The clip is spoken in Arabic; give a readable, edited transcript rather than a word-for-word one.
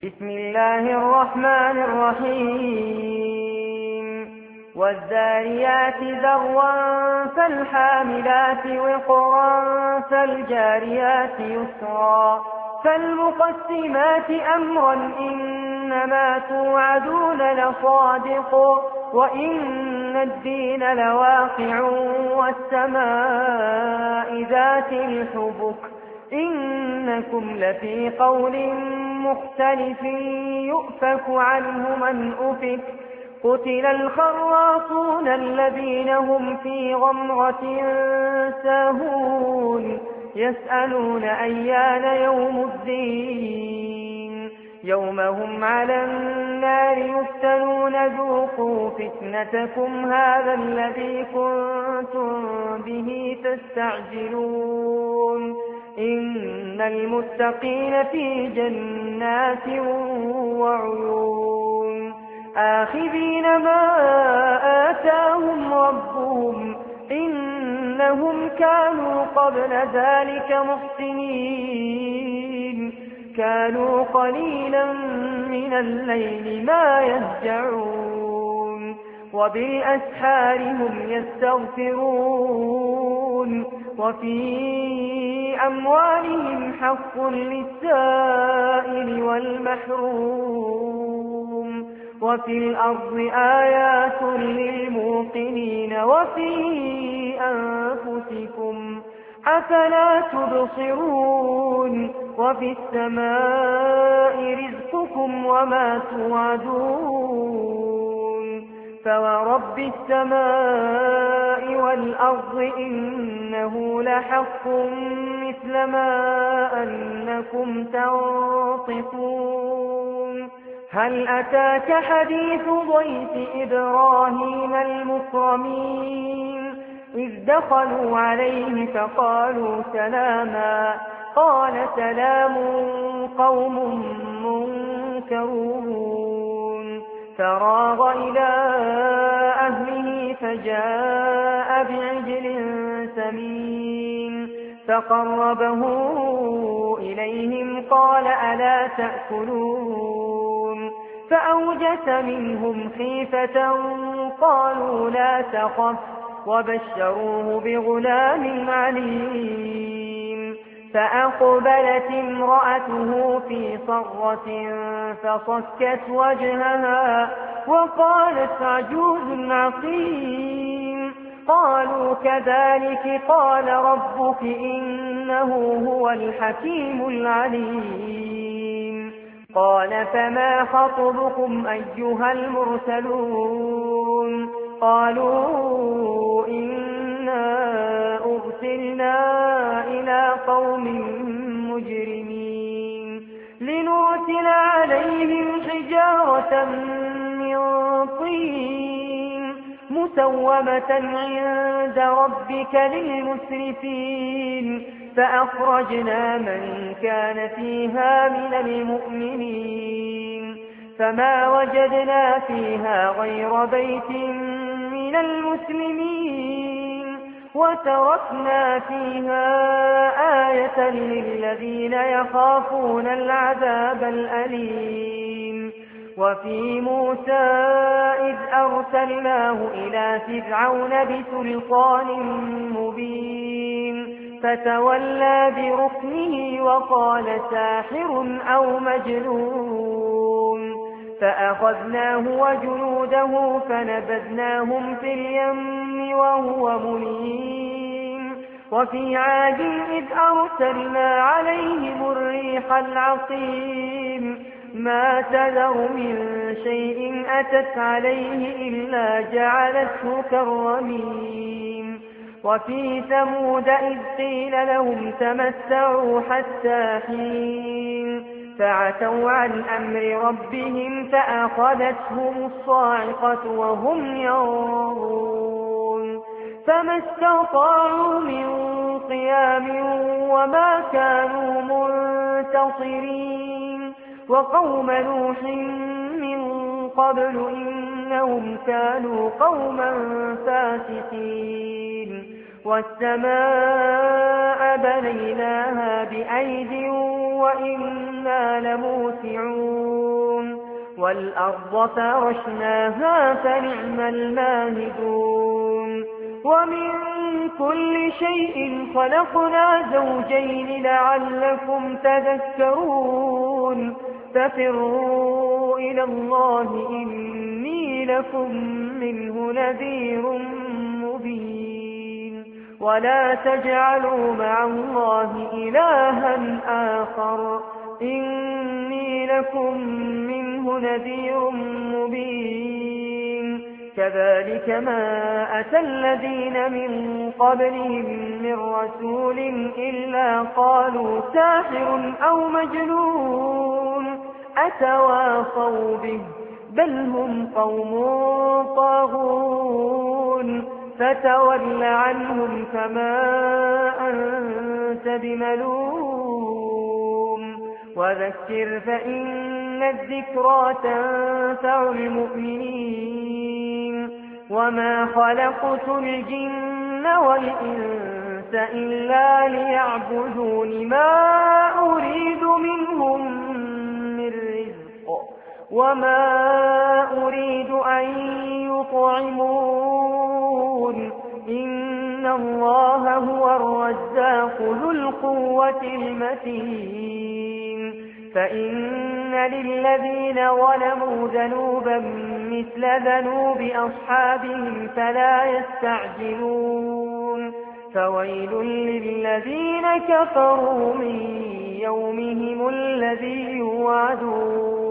بسم الله الرحمن الرحيم والذاريات ذروا فالحاملات وقرا فالجاريات يسرا فالمقسمات أمرا إنما توعدون لصادق وإن الدين لواقع والسماء ذات الحبك إنكم لفي قول مختلف يؤفك عنه من أفك قتل الخراصون الذين هم في غمرة ساهون يسألون أيان يوم الدين يوم هم على النار يفتنون ذوقوا فتنتكم هذا الذي كنتم به تستعجلون إن المتقين في جنات وعيون آخذين ما آتاهم ربهم إنهم كانوا قبل ذلك محسنين كانوا قليلا من الليل ما يهجعون وبالأسحار هم يستغفرون وفي أموالهم حق للسائل والمحروم وفي الأرض آيات للموقنين وفي أنفسكم أفلا تبصرون وفي السماء رزقكم وما توعدون فورب السماء والأرض إنه لحق مثل ما أنكم تنطقون هل أتاك حديث ضيف إبراهيم المكرمين إذ دخلوا عليه فقالوا سلاما قال سلام قوم منكرون فراغ إلى أهله فجاء بعجل سمين فقربه إليهم قال ألا تأكلون فأوجس منهم خيفة قالوا لا تخف وبشروه بغلام عليم فأقبلت امرأته في صرة فصكت وجهها وقالت عجوز عقيم قالوا كذلك قال ربك إنه هو الحكيم العليم قال فما خطبكم أيها المرسلون قالوا إنا أرسلنا إلى قوم مجرمين لنرسل عليهم حجارة من طين مسومة عند ربك للمسرفين فأخرجنا من كان فيها من المؤمنين فما وجدنا فيها غير بيت من المسلمين وتركنا فيها آية للذين يخافون العذاب الأليم وفي موسى إذ أرسلناه إلى فرعون بسلطان مبين فتولى بركنه وقال ساحر أو مجنون فأخذناه وجنوده فنبذناهم في اليم وهو مليم وفي عاد إذ أرسلنا عليهم الريح العقيم ما تذر من شيء أتت عليه إلا جعلته كالرميم وفي ثمود إذ قيل لهم تمتعوا حتى حين فعتوا عن أمر ربهم فأخذتهم الصاعقة وهم ينظرون فما استطاعوا من قيام وما كانوا منتصرين وقوم نوح من قبل إنهم كانوا قوما فاسقين والسماء بنيناها بأيد وإنا لموسعون والأرض فرشناها فنعم الماهدون ومن كل شيء خلقنا زوجين لعلكم تذكرون ففروا إلى الله إني لكم منه نذير مبين ولا تجعلوا مع الله إلها آخر إني لكم منه نذير مبين كذلك ما أتى الذين من قبلهم من رسول إلا قالوا ساحر أو مجنون أتواصوا به بل هم قوم طاغون فتول عنهم فما أنت بملوم وذكر فإن الذكرى تنفع المؤمنين وما خلقت الجن والإنس إلا ليعبدون ما أريد منهم من رزق وما أريد أن يطعمون إن الله هو الرزاق ذو القوة المتين فإن للذين ظلموا ذنوبا مثل ذنوب أصحابهم فلا يستعجلون فويل للذين كفروا من يومهم الذي يوعدون